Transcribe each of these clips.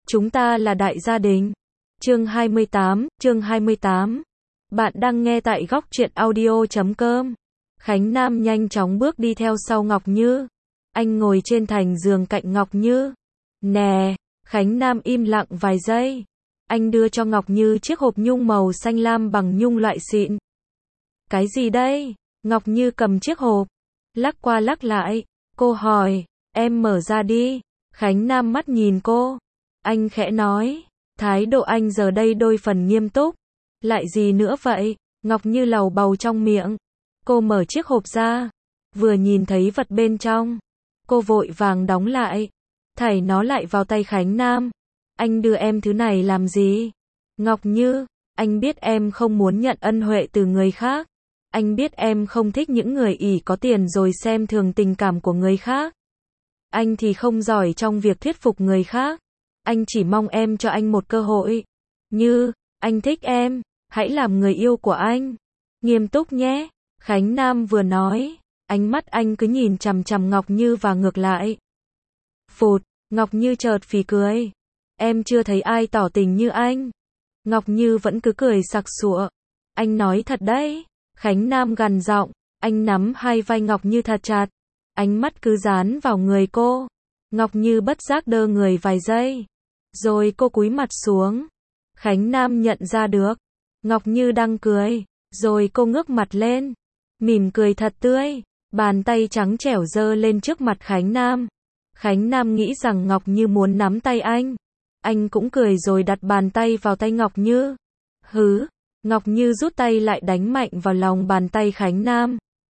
Chúng ta là đại gia đình. Chương 28. Bạn đang nghe tại góc truyện audio.com. Khánh Nam nhanh chóng bước đi theo sau Ngọc Như. Anh ngồi trên thành giường cạnh Ngọc Như. Nè, Khánh Nam im lặng vài giây. Anh đưa cho Ngọc Như chiếc hộp nhung màu xanh lam bằng nhung loại xịn. Cái gì đây? Ngọc Như cầm chiếc hộp, lắc qua lắc lại. Cô hỏi, em mở ra đi. Khánh Nam mắt nhìn cô. Anh khẽ nói, thái độ anh giờ đây đôi phần nghiêm túc. Lại gì nữa vậy? Ngọc Như lầu bầu trong miệng. Cô mở chiếc hộp ra, vừa nhìn thấy vật bên trong, cô vội vàng đóng lại, thảy nó lại vào tay Khánh Nam. Anh đưa em thứ này làm gì? Ngọc Như, anh biết em không muốn nhận ân huệ từ người khác. Anh biết em không thích những người ỷ có tiền rồi xem thường tình cảm của người khác. Anh thì không giỏi trong việc thuyết phục người khác. Anh chỉ mong em cho anh một cơ hội. Như, anh thích em, hãy làm người yêu của anh. Nghiêm túc nhé. Khánh Nam vừa nói, ánh mắt anh cứ nhìn chằm chằm Ngọc Như và ngược lại. Phụt, Ngọc Như chợt phì cười. Em chưa thấy ai tỏ tình như anh. Ngọc Như vẫn cứ cười sặc sụa. Anh nói thật đấy. Khánh Nam gằn giọng, anh nắm hai vai Ngọc Như thật chặt. Ánh mắt cứ dán vào người cô. Ngọc Như bất giác đơ người vài giây. Rồi cô cúi mặt xuống. Khánh Nam nhận ra được. Ngọc Như đang cười. Rồi cô ngước mặt lên. Mỉm cười thật tươi. Bàn tay trắng trẻo giơ lên trước mặt Khánh Nam. Khánh Nam nghĩ rằng Ngọc Như muốn nắm tay anh. Anh cũng cười rồi đặt bàn tay vào tay Ngọc Như. Hứ. Ngọc Như rút tay lại đánh mạnh vào lòng bàn tay Khánh Nam.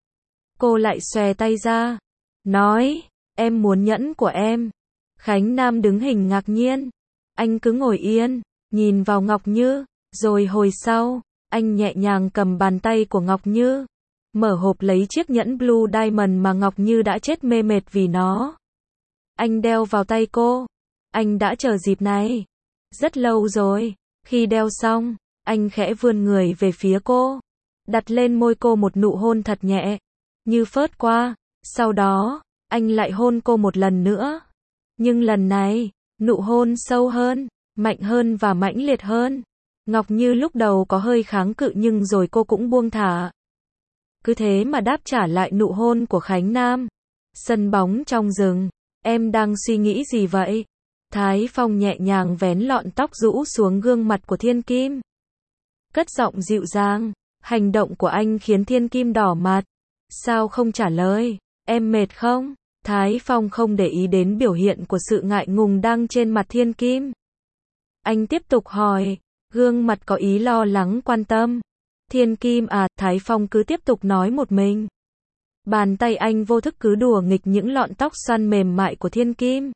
Cô lại xòe tay ra. Nói, em muốn nhẫn của em. Khánh Nam đứng hình ngạc nhiên. Anh cứ ngồi yên, nhìn vào Ngọc Như. Rồi hồi sau, anh nhẹ nhàng cầm bàn tay của Ngọc Như. Mở hộp lấy chiếc nhẫn Blue Diamond mà Ngọc Như đã chết mê mệt vì nó. Anh đeo vào tay cô. Anh đã chờ dịp này rất lâu rồi. Khi đeo xong, anh khẽ vươn người về phía cô, đặt lên môi cô một nụ hôn thật nhẹ, như phớt qua. Sau đó, anh lại hôn cô một lần nữa. Nhưng lần này, nụ hôn sâu hơn, mạnh hơn và mãnh liệt hơn. Ngọc Như lúc đầu có hơi kháng cự nhưng rồi cô cũng buông thả. Cứ thế mà đáp trả lại nụ hôn của Khánh Nam. Sân bóng trong rừng, em đang suy nghĩ gì vậy? Thái Phong nhẹ nhàng vén lọn tóc rũ xuống gương mặt của Thiên Kim. Cất giọng dịu dàng, hành động của anh khiến Thiên Kim đỏ mặt. Sao không trả lời? Em mệt không? Thái Phong không để ý đến biểu hiện của sự ngại ngùng đang trên mặt Thiên Kim. Anh tiếp tục hỏi, gương mặt có ý lo lắng quan tâm. Thiên Kim à, Thái Phong cứ tiếp tục nói một mình. Bàn tay anh vô thức cứ đùa nghịch những lọn tóc xoăn mềm mại của Thiên Kim.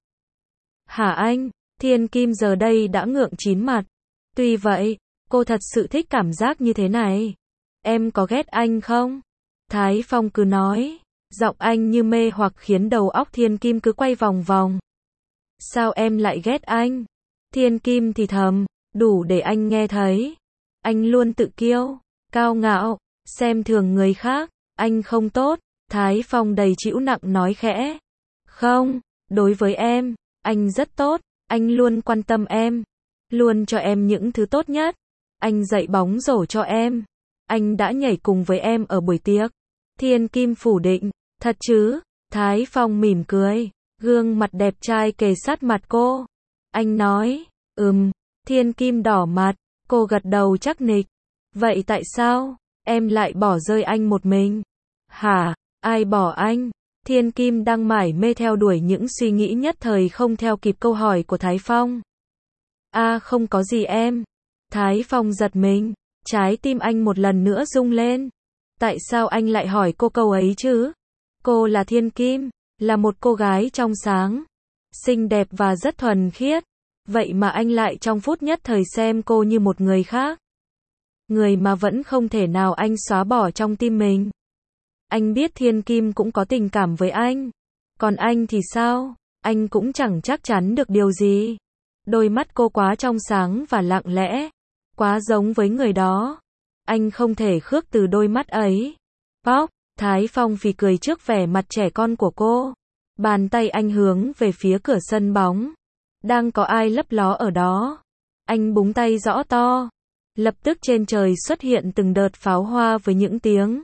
Hả anh? Thiên Kim giờ đây đã ngượng chín mặt. Tuy vậy, cô thật sự thích cảm giác như thế này. Em có ghét anh không? Thái Phong cứ nói. Giọng anh như mê hoặc khiến đầu óc Thiên Kim cứ quay vòng vòng. Sao em lại ghét anh? Thiên Kim thì thầm, đủ để anh nghe thấy. Anh luôn tự kiêu, cao ngạo, xem thường người khác. Anh không tốt. Thái Phong đầy trĩu nặng nói khẽ. Không, đối với em, anh rất tốt. Anh luôn quan tâm em, luôn cho em những thứ tốt nhất. Anh dạy bóng rổ cho em. Anh đã nhảy cùng với em ở buổi tiệc. Thiên Kim phủ định. Thật chứ? Thái Phong mỉm cười, gương mặt đẹp trai kề sát mặt cô. Anh nói, Thiên Kim đỏ mặt, cô gật đầu chắc nịch. Vậy tại sao em lại bỏ rơi anh một mình? Hả? Ai bỏ anh? Thiên Kim đang mải mê theo đuổi những suy nghĩ nhất thời không theo kịp câu hỏi của Thái Phong. Không có gì em. Thái Phong giật mình, trái tim anh một lần nữa rung lên. Tại sao anh lại hỏi cô câu ấy chứ? Cô là Thiên Kim, là một cô gái trong sáng, xinh đẹp và rất thuần khiết. Vậy mà anh lại trong phút nhất thời xem cô như một người khác. Người mà vẫn không thể nào anh xóa bỏ trong tim mình. Anh biết Thiên Kim cũng có tình cảm với anh. Còn anh thì sao? Anh cũng chẳng chắc chắn được điều gì. Đôi mắt cô quá trong sáng và lặng lẽ, quá giống với người đó. Anh không thể khước từ đôi mắt ấy. Póc, Thái Phong phì cười trước vẻ mặt trẻ con của cô. Bàn tay anh hướng về phía cửa sân bóng. Đang có ai lấp ló ở đó? Anh búng tay rõ to. Lập tức trên trời xuất hiện từng đợt pháo hoa với những tiếng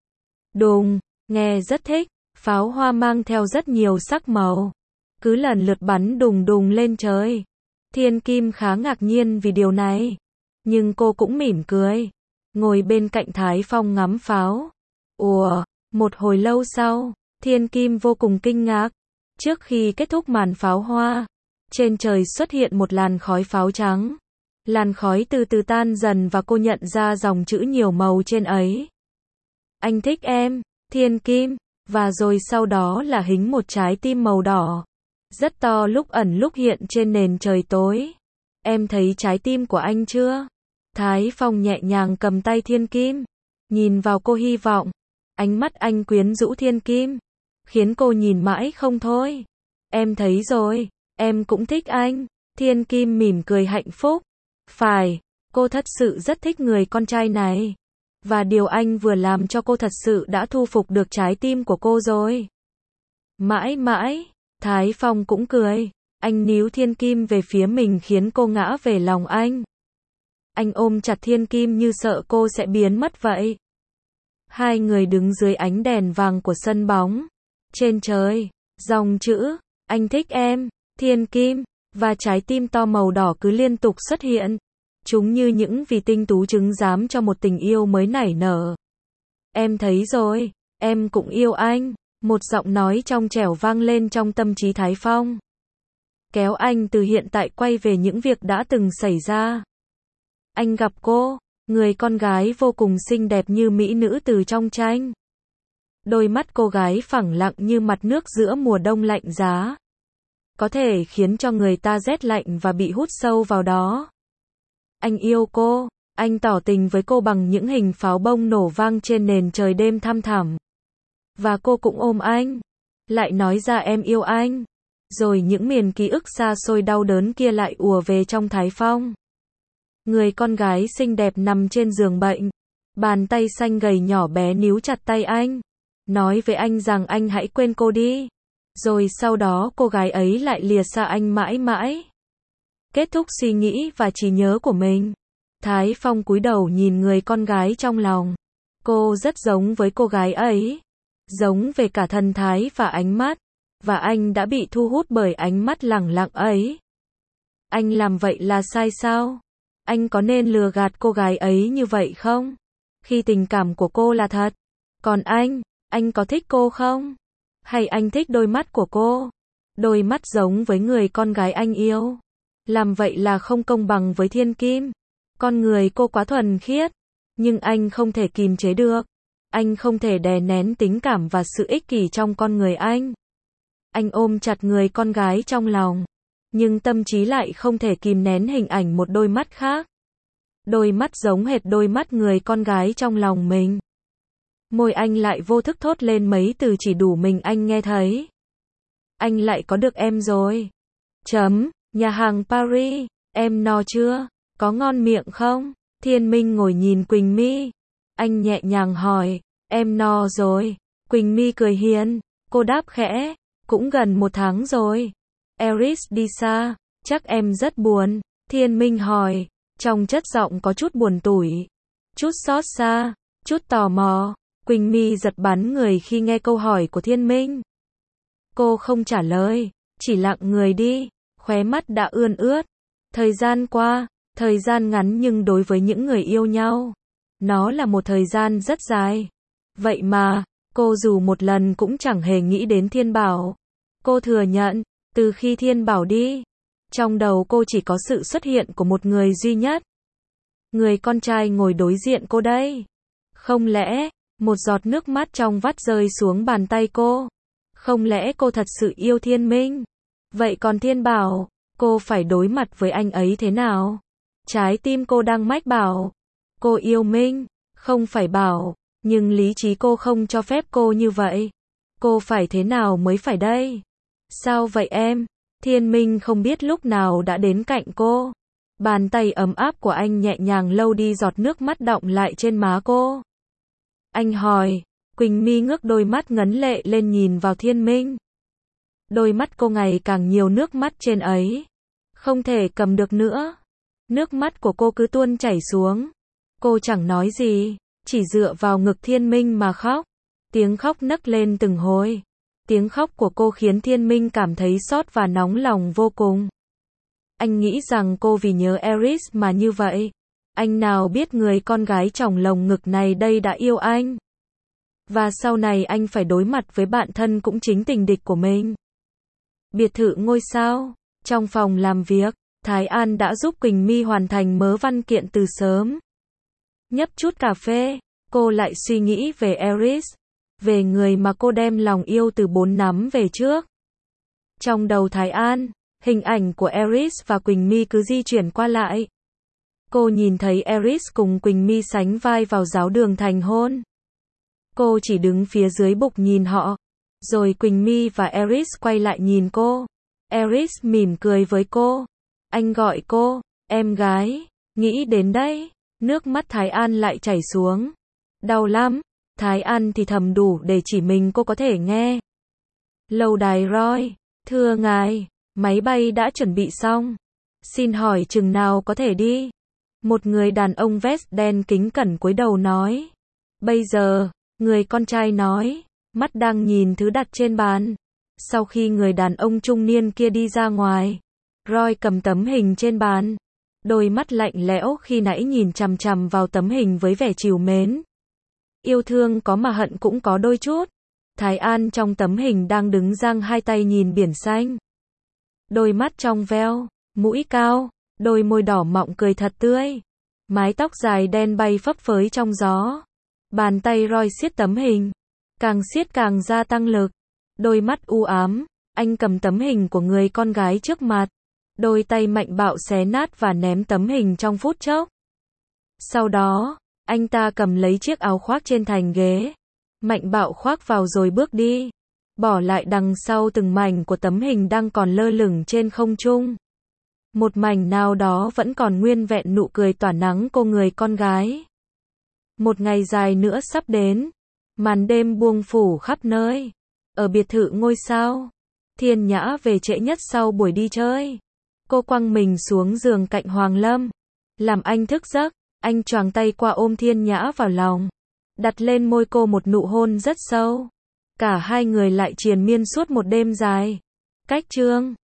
đùng, nghe rất thích. Pháo hoa mang theo rất nhiều sắc màu, cứ lần lượt bắn đùng đùng lên trời. Thiên Kim khá ngạc nhiên vì điều này, nhưng cô cũng mỉm cười, ngồi bên cạnh Thái Phong ngắm pháo. Ủa, một hồi lâu sau, Thiên Kim vô cùng kinh ngạc. Trước khi kết thúc màn pháo hoa, trên trời xuất hiện một làn khói pháo trắng. Làn khói từ từ tan dần và cô nhận ra dòng chữ nhiều màu trên ấy. Anh thích em, Thiên Kim. Và rồi sau đó là hình một trái tim màu đỏ, rất to lúc ẩn lúc hiện trên nền trời tối. Em thấy trái tim của anh chưa? Thái Phong nhẹ nhàng cầm tay Thiên Kim, nhìn vào cô hy vọng. Ánh mắt anh quyến rũ Thiên Kim, khiến cô nhìn mãi không thôi. Em thấy rồi, em cũng thích anh. Thiên Kim mỉm cười hạnh phúc. Phải, cô thật sự rất thích người con trai này. Và điều anh vừa làm cho cô thật sự đã thu phục được trái tim của cô rồi. Mãi mãi, Thái Phong cũng cười. Anh níu Thiên Kim về phía mình khiến cô ngã về lòng anh. Anh ôm chặt Thiên Kim như sợ cô sẽ biến mất vậy. Hai người đứng dưới ánh đèn vàng của sân bóng. Trên trời, dòng chữ, anh thích em, Thiên Kim, và trái tim to màu đỏ cứ liên tục xuất hiện. Chúng như những vì tinh tú trứng giám cho một tình yêu mới nảy nở. Em thấy rồi, em cũng yêu anh. Một giọng nói trong trẻo vang lên trong tâm trí Thái Phong, kéo anh từ hiện tại quay về những việc đã từng xảy ra. Anh gặp cô, người con gái vô cùng xinh đẹp như mỹ nữ từ trong tranh. Đôi mắt cô gái phẳng lặng như mặt nước giữa mùa đông lạnh giá, có thể khiến cho người ta rét lạnh và bị hút sâu vào đó. Anh yêu cô, anh tỏ tình với cô bằng những hình pháo bông nổ vang trên nền trời đêm thăm thẳm. Và cô cũng ôm anh, lại nói ra em yêu anh. Rồi những miền ký ức xa xôi đau đớn kia lại ùa về trong Thái Phong. Người con gái xinh đẹp nằm trên giường bệnh, bàn tay xanh gầy nhỏ bé níu chặt tay anh, nói với anh rằng anh hãy quên cô đi. Rồi sau đó cô gái ấy lại lìa xa anh mãi mãi. Kết thúc suy nghĩ và trí nhớ của mình, Thái Phong cúi đầu nhìn người con gái trong lòng. Cô rất giống với cô gái ấy, giống về cả thần thái và ánh mắt, và anh đã bị thu hút bởi ánh mắt lẳng lặng ấy. Anh làm vậy là sai sao? Anh có nên lừa gạt cô gái ấy như vậy không? Khi tình cảm của cô là thật. Còn anh có thích cô không? Hay anh thích đôi mắt của cô? Đôi mắt giống với người con gái anh yêu. Làm vậy là không công bằng với Thiên Kim. Con người cô quá thuần khiết, nhưng anh không thể kìm chế được. Anh không thể đè nén tình cảm và sự ích kỷ trong con người anh. Anh ôm chặt người con gái trong lòng, nhưng tâm trí lại không thể kìm nén hình ảnh một đôi mắt khác. Đôi mắt giống hệt đôi mắt người con gái trong lòng mình. Môi anh lại vô thức thốt lên mấy từ chỉ đủ mình anh nghe thấy. Anh lại có được em rồi. Nhà hàng Paris, em no chưa? Có ngon miệng không? Thiên Minh ngồi nhìn Quỳnh My. Anh nhẹ nhàng hỏi, em no rồi. Quỳnh My cười hiền, cô đáp khẽ, cũng gần 1 tháng rồi. Eris đi xa, chắc em rất buồn. Thiên Minh hỏi, trong chất giọng có chút buồn tủi, chút xót xa, chút tò mò. Quỳnh My giật bắn người khi nghe câu hỏi của Thiên Minh. Cô không trả lời, chỉ lặng người đi, khóe mắt đã ươn ướt. Thời gian qua, thời gian ngắn nhưng đối với những người yêu nhau, nó là một thời gian rất dài. Vậy mà, cô dù một lần cũng chẳng hề nghĩ đến Thiên Bảo. Cô thừa nhận, từ khi Thiên Bảo đi, trong đầu cô chỉ có sự xuất hiện của một người duy nhất. Người con trai ngồi đối diện cô đây. Không lẽ, một giọt nước mắt trong vắt rơi xuống bàn tay cô? Không lẽ cô thật sự yêu Thiên Minh? Vậy còn Thiên Bảo, cô phải đối mặt với anh ấy thế nào? Trái tim cô đang mách bảo, cô yêu Minh, không phải Bảo, nhưng lý trí cô không cho phép cô như vậy. Cô phải thế nào mới phải đây? Sao vậy em? Thiên Minh không biết lúc nào đã đến cạnh cô. Bàn tay ấm áp của anh nhẹ nhàng lau đi giọt nước mắt đọng lại trên má cô. Anh hỏi, Quỳnh My ngước đôi mắt ngấn lệ lên nhìn vào Thiên Minh. Đôi mắt cô ngày càng nhiều nước mắt trên ấy. Không thể cầm được nữa. Nước mắt của cô cứ tuôn chảy xuống. Cô chẳng nói gì, chỉ dựa vào ngực Thiên Minh mà khóc. Tiếng khóc nấc lên từng hồi. Tiếng khóc của cô khiến Thiên Minh cảm thấy xót và nóng lòng vô cùng. Anh nghĩ rằng cô vì nhớ Eris mà như vậy. Anh nào biết người con gái trong lồng ngực này đây đã yêu anh. Và sau này anh phải đối mặt với bạn thân cũng chính tình địch của mình. Biệt thự ngôi sao. Trong phòng làm việc, Thái An đã giúp Quỳnh My hoàn thành mớ văn kiện từ sớm. Nhấp chút cà phê, cô lại suy nghĩ về Eris, về người mà cô đem lòng yêu từ 4 năm về trước. Trong đầu Thái An, hình ảnh của Eris và Quỳnh My cứ di chuyển qua lại. Cô nhìn thấy Eris cùng Quỳnh My sánh vai vào giáo đường thành hôn. Cô chỉ đứng phía dưới bục nhìn họ. Rồi Quỳnh My và Eris quay lại nhìn cô. Eris mỉm cười với cô. Anh gọi cô, em gái. Nghĩ đến đây, nước mắt Thái An lại chảy xuống. Đau lắm. Thái An thì thầm đủ để chỉ mình cô có thể nghe. Lâu đài Roy. Thưa ngài, máy bay đã chuẩn bị xong. Xin hỏi chừng nào có thể đi? Một người đàn ông vest đen kính cẩn cúi đầu nói. Bây giờ, người con trai nói, mắt đang nhìn thứ đặt trên bàn. Sau khi người đàn ông trung niên kia đi ra ngoài, Roy cầm tấm hình trên bàn. Đôi mắt lạnh lẽo khi nãy nhìn chằm chằm vào tấm hình với vẻ trìu mến. Yêu thương có mà hận cũng có đôi chút. Thái An trong tấm hình đang đứng giang hai tay nhìn biển xanh. Đôi mắt trong veo, mũi cao, đôi môi đỏ mọng cười thật tươi. Mái tóc dài đen bay phấp phới trong gió. Bàn tay Roy siết tấm hình. Càng siết càng gia tăng lực. Đôi mắt u ám, anh cầm tấm hình của người con gái trước mặt. Đôi tay mạnh bạo xé nát và ném tấm hình trong phút chốc. Sau đó, anh ta cầm lấy chiếc áo khoác trên thành ghế. Mạnh bạo khoác vào rồi bước đi. Bỏ lại đằng sau từng mảnh của tấm hình đang còn lơ lửng trên không trung. Một mảnh nào đó vẫn còn nguyên vẹn nụ cười tỏa nắng cô người con gái. Một ngày dài nữa sắp đến. Màn đêm buông phủ khắp nơi. Ở biệt thự ngôi sao, Thiên Nhã về trễ nhất sau buổi đi chơi. Cô quăng mình xuống giường cạnh Hoàng Lâm. Làm anh thức giấc, anh choàng tay qua ôm Thiên Nhã vào lòng. Đặt lên môi cô một nụ hôn rất sâu. Cả hai người lại triền miên suốt một đêm dài. Cách chương